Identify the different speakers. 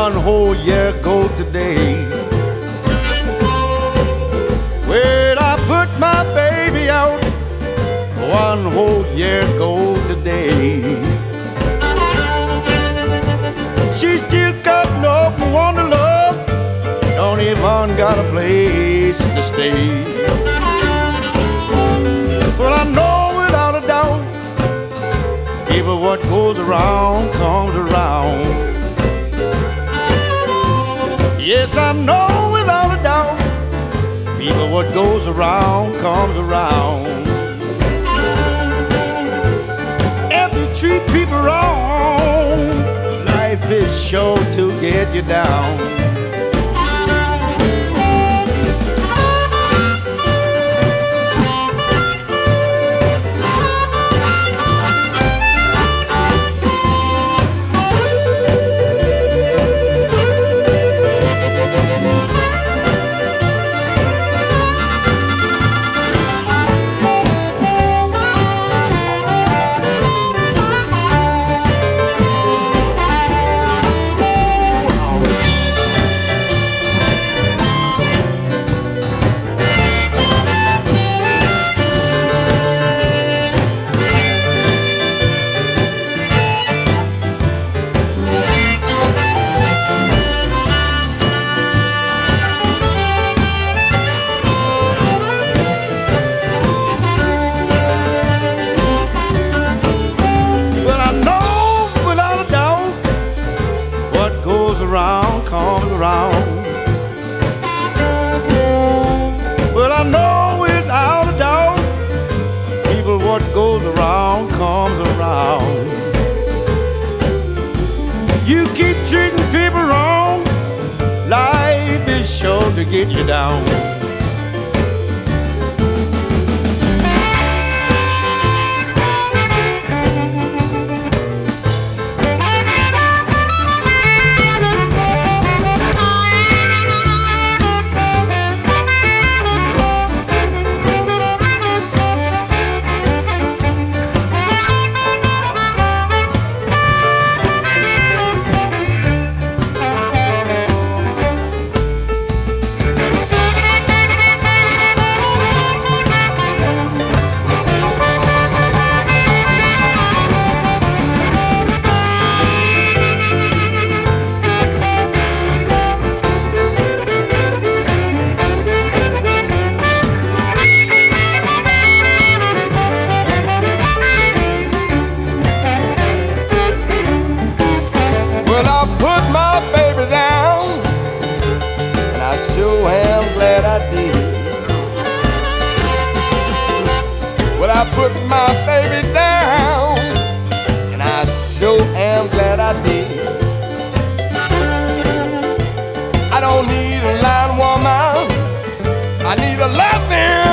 Speaker 1: one whole year ago today. Well, I put my baby out one whole year ago today. She still got no one to love, don't even got a place to stay. Well, I know without a doubt, even what goes around comes around. Yes, I know without a doubt, even what goes around comes around. If you treat people wrong, life is sure to get you down. Around comes around. Well, I know without a doubt, people, what goes around comes around. You keep treating people wrong, life is sure to get you down. Put my baby down, and I sure am glad I did. Well, I put my baby down, and I sure am glad I did. I don't need a line woman, I need a loving